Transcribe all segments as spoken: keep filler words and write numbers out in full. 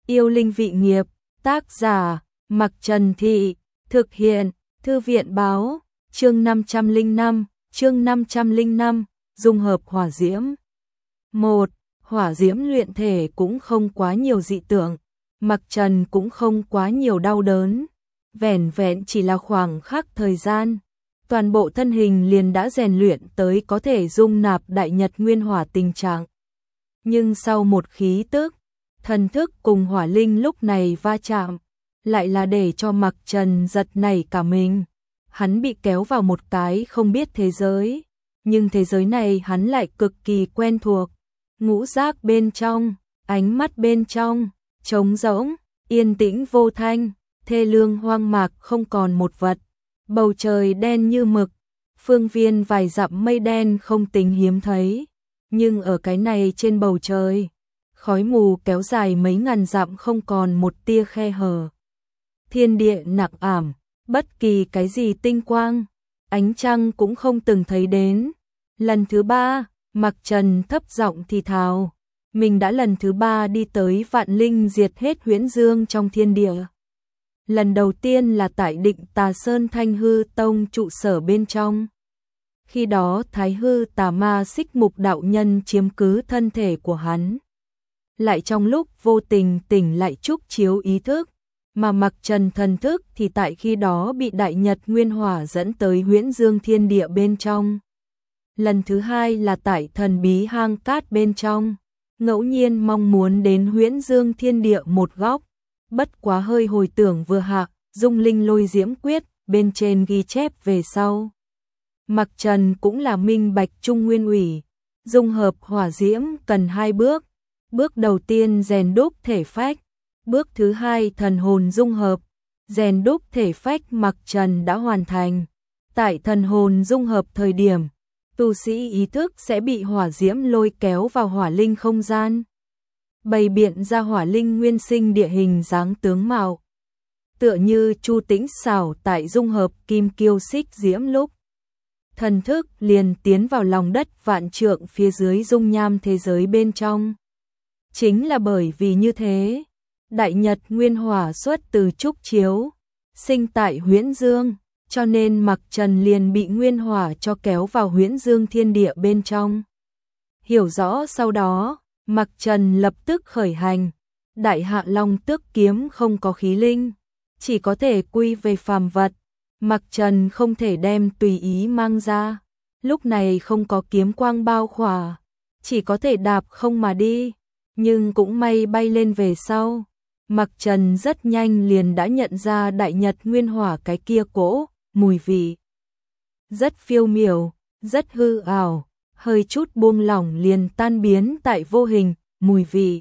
Yêu linh vị nghiệp, tác giả, Mặc Trần Thị, thực hiện, Thư viện báo, chương năm trăm lẻ năm, chương năm trăm lẻ năm, dung hợp hỏa diễm. một. Hỏa diễm luyện thể cũng không quá nhiều dị tượng, Mặc Trần cũng không quá nhiều đau đớn, vẻn vẹn chỉ là khoảng khắc thời gian, toàn bộ thân hình liền đã rèn luyện tới có thể dung nạp đại nhật nguyên hỏa tình trạng. Nhưng sau một khí tức, thần thức cùng hỏa linh lúc này va chạm, lại là để cho Mặc Trần giật nảy cả mình. Hắn bị kéo vào một cái không biết thế giới, nhưng thế giới này hắn lại cực kỳ quen thuộc. Ngũ giác bên trong, ánh mắt bên trong, trống rỗng, yên tĩnh vô thanh, thê lương hoang mạc không còn một vật. Bầu trời đen như mực, phương viên vài dặm mây đen không tính hiếm thấy. Nhưng ở cái này trên bầu trời, khói mù kéo dài mấy ngàn dặm không còn một tia khe hở. Thiên địa nặng ảm, bất kỳ cái gì tinh quang, ánh trăng cũng không từng thấy đến. Lần thứ ba, Mặc Trần thấp giọng thì thào, mình đã lần thứ ba đi tới vạn linh diệt hết huyễn dương trong thiên địa. Lần đầu tiên là tại Định Tà Sơn Thanh Hư Tông trụ sở bên trong. Khi đó Thái Hư Tà Ma Xích Mục đạo nhân chiếm cứ thân thể của hắn. Lại trong lúc vô tình tỉnh lại trúc chiếu ý thức, mà Mặc Trần thần thức thì tại khi đó bị đại nhật nguyên hỏa dẫn tới huyễn dương thiên địa bên trong. Lần thứ hai là tại thần bí hang cát bên trong, ngẫu nhiên mong muốn đến huyễn dương thiên địa một góc, bất quá hơi hồi tưởng vừa hạ, dung linh lôi diễm quyết, bên trên ghi chép về sau. Mặc Trần cũng là minh bạch trung nguyên ủy, dung hợp hỏa diễm cần hai bước. Bước đầu tiên rèn đúc thể phách, bước thứ hai thần hồn dung hợp, rèn đúc thể phách Mặc Trần đã hoàn thành. Tại thần hồn dung hợp thời điểm, tu sĩ ý thức sẽ bị hỏa diễm lôi kéo vào hỏa linh không gian, bày biện ra hỏa linh nguyên sinh địa hình dáng tướng mạo. Tựa như Chu Tĩnh Xảo tại dung hợp kim kiêu xích diễm lúc, thần thức liền tiến vào lòng đất vạn trượng phía dưới dung nham thế giới bên trong. Chính là bởi vì như thế, đại nhật nguyên hỏa xuất từ trúc chiếu, sinh tại huyễn dương, cho nên Mặc Trần liền bị nguyên hỏa cho kéo vào huyễn dương thiên địa bên trong. Hiểu rõ sau đó, Mặc Trần lập tức khởi hành. Đại Hạ Long Tước kiếm không có khí linh, chỉ có thể quy về phàm vật. Mặc Trần không thể đem tùy ý mang ra, lúc này không có kiếm quang bao khỏa, chỉ có thể đạp không mà đi. Nhưng cũng may bay lên về sau, Mặc Trần rất nhanh liền đã nhận ra đại nhật nguyên hỏa cái kia cỗ, mùi vị. Rất phiêu miểu, rất hư ảo, hơi chút buông lỏng liền tan biến tại vô hình, mùi vị.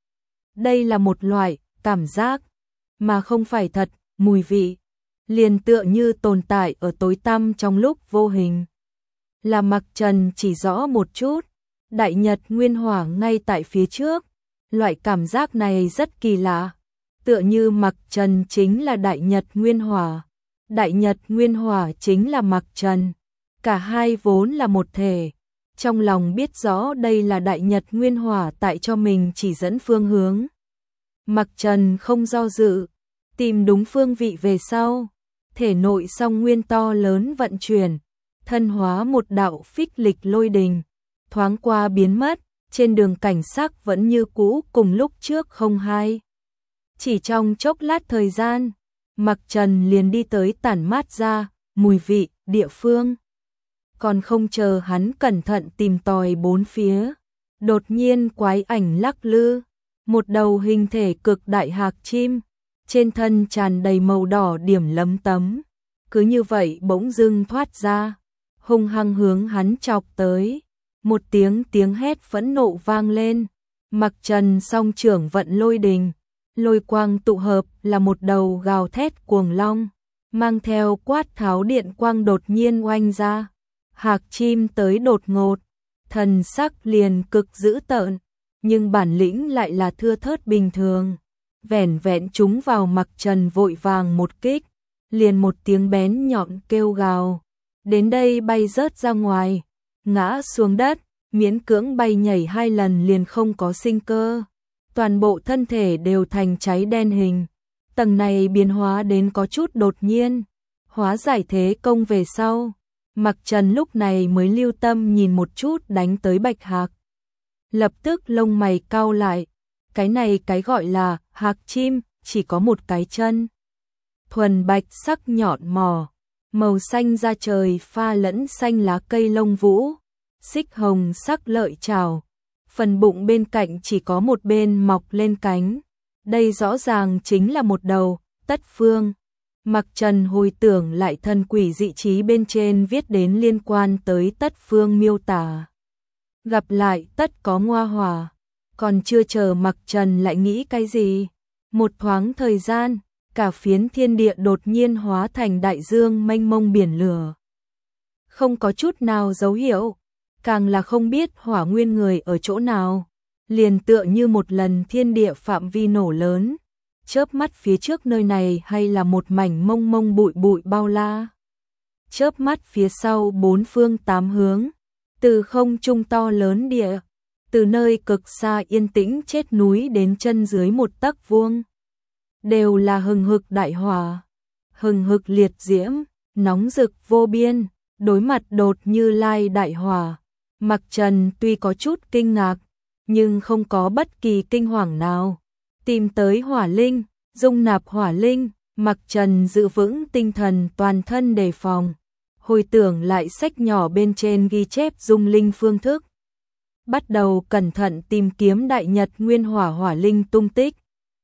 Đây là một loại cảm giác, mà không phải thật, mùi vị. Liền tựa như tồn tại ở tối tăm trong lúc vô hình. Là Mặc Trần chỉ rõ một chút, đại nhật nguyên hỏa ngay tại phía trước. Loại cảm giác này rất kỳ lạ, tựa như Mặc Trần chính là đại nhật nguyên hỏa, đại nhật nguyên hỏa chính là Mặc Trần, cả hai vốn là một thể. Trong lòng biết rõ đây là đại nhật nguyên hỏa tại cho mình chỉ dẫn phương hướng. Mặc Trần không do dự, tìm đúng phương vị về sau, thể nội song nguyên to lớn vận chuyển, thân hóa một đạo phích lịch lôi đình, thoáng qua biến mất. Trên đường cảnh sắc vẫn như cũ cùng lúc trước không hai. Chỉ trong chốc lát thời gian, Mặc Trần liền đi tới tản mát ra mùi vị địa phương. Còn không chờ hắn cẩn thận tìm tòi bốn phía, đột nhiên quái ảnh lắc lư, một đầu hình thể cực đại hạc chim, trên thân tràn đầy màu đỏ điểm lấm tấm, cứ như vậy bỗng dưng thoát ra, hung hăng hướng hắn chọc tới. Một tiếng tiếng hét phẫn nộ vang lên, Mặc Trần song trưởng vận lôi đình, lôi quang tụ hợp là một đầu gào thét cuồng long, mang theo quát tháo điện quang đột nhiên oanh ra. Hạc chim tới đột ngột, thần sắc liền cực dữ tợn, nhưng bản lĩnh lại là thưa thớt bình thường. Vẻn vẹn chúng vào Mặc Trần vội vàng một kích, liền một tiếng bén nhọn kêu gào, đến đây bay rớt ra ngoài, ngã xuống đất, miễn cưỡng bay nhảy hai lần liền không có sinh cơ. toàn bộ thân thể đều thành cháy đen hình. Tầng này biến hóa đến có chút đột nhiên, hóa giải thế công về sau. Mặc Trần lúc này mới lưu tâm nhìn một chút đánh tới Bạch Hạc. Lập tức lông mày cau lại, cái này cái gọi là hạc chim, chỉ có một cái chân. Thuần bạch sắc nhọn mỏ, màu xanh da trời pha lẫn xanh lá cây lông vũ, xích hồng sắc lợi chảo. Phần bụng bên cạnh chỉ có một bên mọc lên cánh. Đây rõ ràng chính là một đầu Tất Phương. Mặc Trần hồi tưởng lại thần quỷ dị trí bên trên viết đến liên quan tới Tất Phương miêu tả. Gặp lại tất có ngoa hỏa, còn chưa chờ Mặc Trần lại nghĩ cái gì. Một thoáng thời gian, cả phiến thiên địa đột nhiên hóa thành đại dương mênh mông biển lửa. Không có chút nào dấu hiệu, càng là không biết hỏa nguyên người ở chỗ nào. Liền tựa như một lần thiên địa phạm vi nổ lớn, chớp mắt phía trước nơi này hay là một mảnh mông mông bụi bụi bao la. Chớp mắt phía sau bốn phương tám hướng, từ không trung to lớn địa, từ nơi cực xa yên tĩnh chết núi đến chân dưới một tấc vuông, đều là hừng hực đại hỏa, hừng hực liệt diễm, nóng rực vô biên. Đối mặt đột Như Lai đại hỏa, Mặc Trần tuy có chút kinh ngạc, nhưng không có bất kỳ kinh hoàng nào. Tìm tới hỏa linh, dung nạp hỏa linh, Mặc Trần giữ vững tinh thần toàn thân đề phòng. Hồi tưởng lại sách nhỏ bên trên ghi chép dung linh phương thức. Bắt đầu cẩn thận tìm kiếm đại nhật nguyên hỏa hỏa linh tung tích.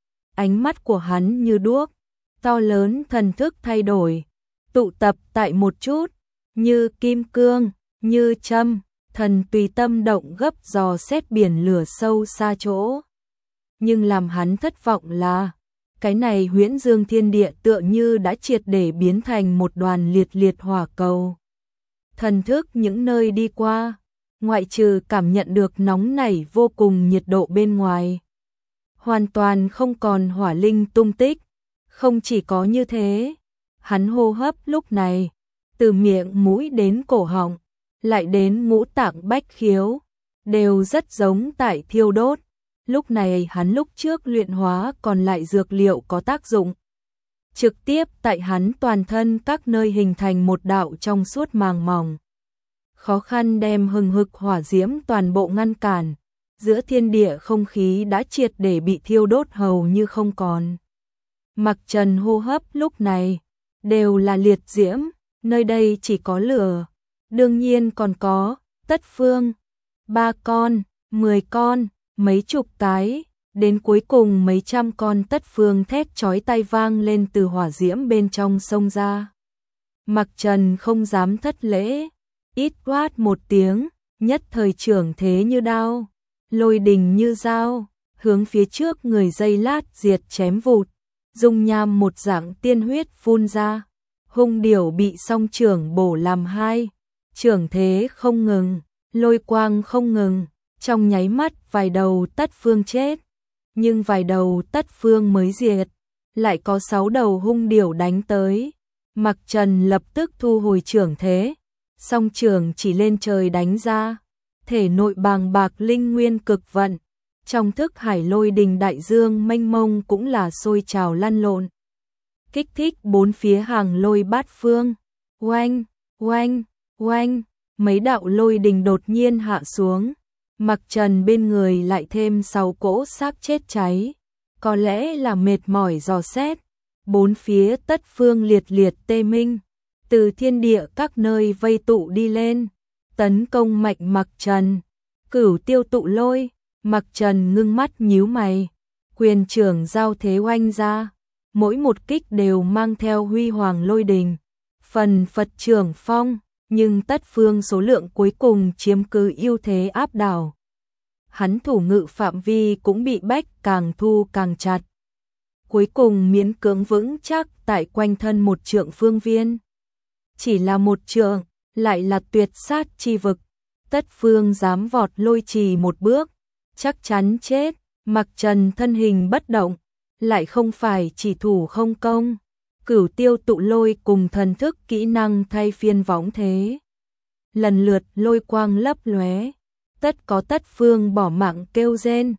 Ánh mắt của hắn như đuốc, to lớn thần thức thay đổi, tụ tập tại một chút, như kim cương, như châm, thần tùy tâm động gấp dò xét biển lửa sâu xa chỗ. Nhưng làm hắn thất vọng là, cái này huyễn dương thiên địa tựa như đã triệt để biến thành một đoàn liệt liệt hỏa cầu. Thần thức những nơi đi qua, ngoại trừ cảm nhận được nóng nảy vô cùng nhiệt độ bên ngoài, hoàn toàn không còn hỏa linh tung tích. Không chỉ có như thế, hắn hô hấp lúc này, từ miệng mũi đến cổ họng, lại đến ngũ tạng bách khiếu, đều rất giống tại thiêu đốt. Lúc này hắn lúc trước luyện hóa còn lại dược liệu có tác dụng. Trực tiếp tại hắn toàn thân các nơi hình thành một đạo trong suốt màng mỏng. Khó khăn đem hừng hực hỏa diễm toàn bộ ngăn cản. Giữa thiên địa không khí đã triệt để bị thiêu đốt hầu như không còn. Mặc Trần hô hấp lúc này, đều là liệt diễm, nơi đây chỉ có lửa. Đương nhiên còn có, Tất Phương, ba con, mười con, mấy chục cái, đến cuối cùng mấy trăm con Tất Phương thét chói tai vang lên từ hỏa diễm bên trong sông ra. Mặc Trần không dám thất lễ, ít quát một tiếng, nhất thời trưởng thế như đao, lôi đình như dao, hướng phía trước người dây lát diệt chém vụt, dung nham một dạng tiên huyết phun ra, hung điểu bị song trưởng bổ làm hai, trưởng thế không ngừng, lôi quang không ngừng. Trong nháy mắt vài đầu Tất Phương chết, nhưng vài đầu Tất Phương mới diệt, lại có sáu đầu hung điểu đánh tới. Mặc Trần lập tức thu hồi trưởng thế, song trưởng chỉ lên trời đánh ra, thể nội bàng bạc linh nguyên cực vận, trong thức hải lôi đình đại dương mênh mông cũng là sôi trào lăn lộn, kích thích bốn phía hàng lôi bát phương. Oanh, oanh, oanh, mấy đạo lôi đình đột nhiên hạ xuống. Mặc Trần bên người lại thêm sáu cỗ xác chết cháy, có lẽ là mệt mỏi dò xét. Bốn phía Tất Phương liệt liệt tê minh, từ thiên địa các nơi vây tụ đi lên, tấn công mạnh Mặc Trần. Cửu tiêu tụ lôi, Mặc Trần ngưng mắt nhíu mày, quyền trưởng giao thế oanh ra, mỗi một kích đều mang theo huy hoàng lôi đình, phần phật trưởng phong. Nhưng Tất Phương số lượng cuối cùng chiếm cứ ưu thế áp đảo. Hắn thủ ngự phạm vi cũng bị bách càng thu càng chặt. Cuối cùng miễn cưỡng vững chắc tại quanh thân một trượng phương viên. Chỉ là một trượng, lại là tuyệt sát chi vực. Tất Phương dám vọt lôi trì một bước, chắc chắn chết. Mặc Trần thân hình bất động, lại không phải chỉ thủ không công. Cửu tiêu tụ lôi cùng thần thức kỹ năng thay phiên võng thế. Lần lượt lôi quang lấp lóe, tất có Tất Phương bỏ mạng kêu rên,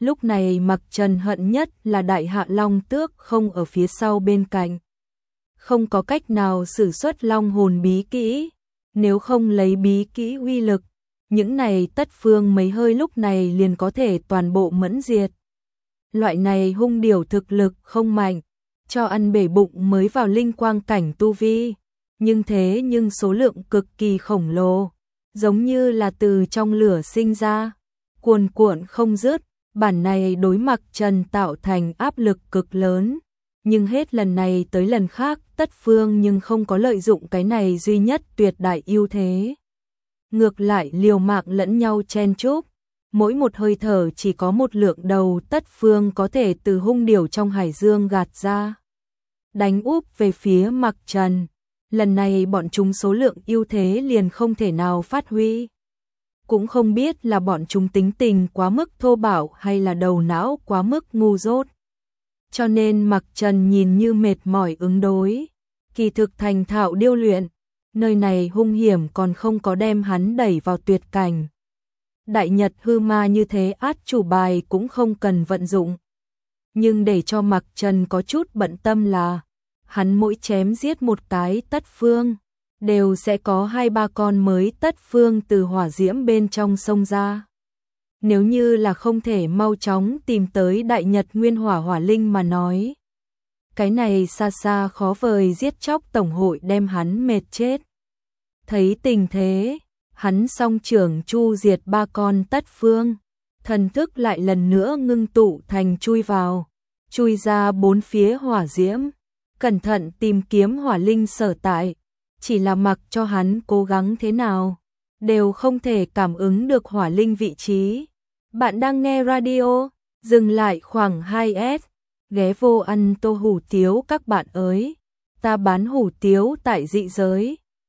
Lúc này Mặc Trần hận nhất là Đại Hạ Long Tước không ở phía sau bên cạnh. Không có cách nào sử xuất long hồn bí kỹ, nếu không lấy bí kỹ uy lực, những này tất phương mấy hơi lúc này liền có thể toàn bộ mẫn diệt. Loại này hung điểu thực lực không mạnh, cho ăn bể bụng mới vào linh quang cảnh tu vi, nhưng thế nhưng số lượng cực kỳ khổng lồ, giống như là từ trong lửa sinh ra, cuồn cuộn không dứt, bản này đối Mặc Trần tạo thành áp lực cực lớn. Nhưng hết lần này tới lần khác tất phương nhưng không có lợi dụng cái này duy nhất tuyệt đại ưu thế. Ngược lại liều mạng lẫn nhau chen chúc, mỗi một hơi thở chỉ có một lượng đầu tất phương có thể từ hung điểu trong hải dương gạt ra. Đánh úp về phía Mặc Trần, lần này bọn chúng số lượng ưu thế liền không thể nào phát huy. Cũng không biết là bọn chúng tính tình quá mức thô bạo hay là đầu não quá mức ngu dốt. Cho nên Mặc Trần nhìn như mệt mỏi ứng đối, kỳ thực thành thạo điêu luyện, nơi này hung hiểm còn không có đem hắn đẩy vào tuyệt cảnh. Đại Nhật hư ma như thế át chủ bài cũng không cần vận dụng. Nhưng để cho Mặc Trần có chút bận tâm là, hắn mỗi chém giết một cái tất phương, đều sẽ có hai ba con mới tất phương từ hỏa diễm bên trong sông ra. Nếu như là không thể mau chóng tìm tới Đại Nhật Nguyên Hỏa Hỏa Linh mà nói, cái này xa xa khó vời giết chóc tổng hội đem hắn mệt chết. Thấy tình thế, hắn song trưởng chu diệt ba con tất phương, thần thức lại lần nữa ngưng tụ thành chui vào, chui ra bốn phía hỏa diễm, cẩn thận tìm kiếm hỏa linh sở tại, chỉ là mặc cho hắn cố gắng thế nào, đều không thể cảm ứng được hỏa linh vị trí. Bạn đang nghe radio, dừng lại khoảng hai S, ghé vô ăn tô hủ tiếu các bạn ơi, ta bán hủ tiếu tại dị giới,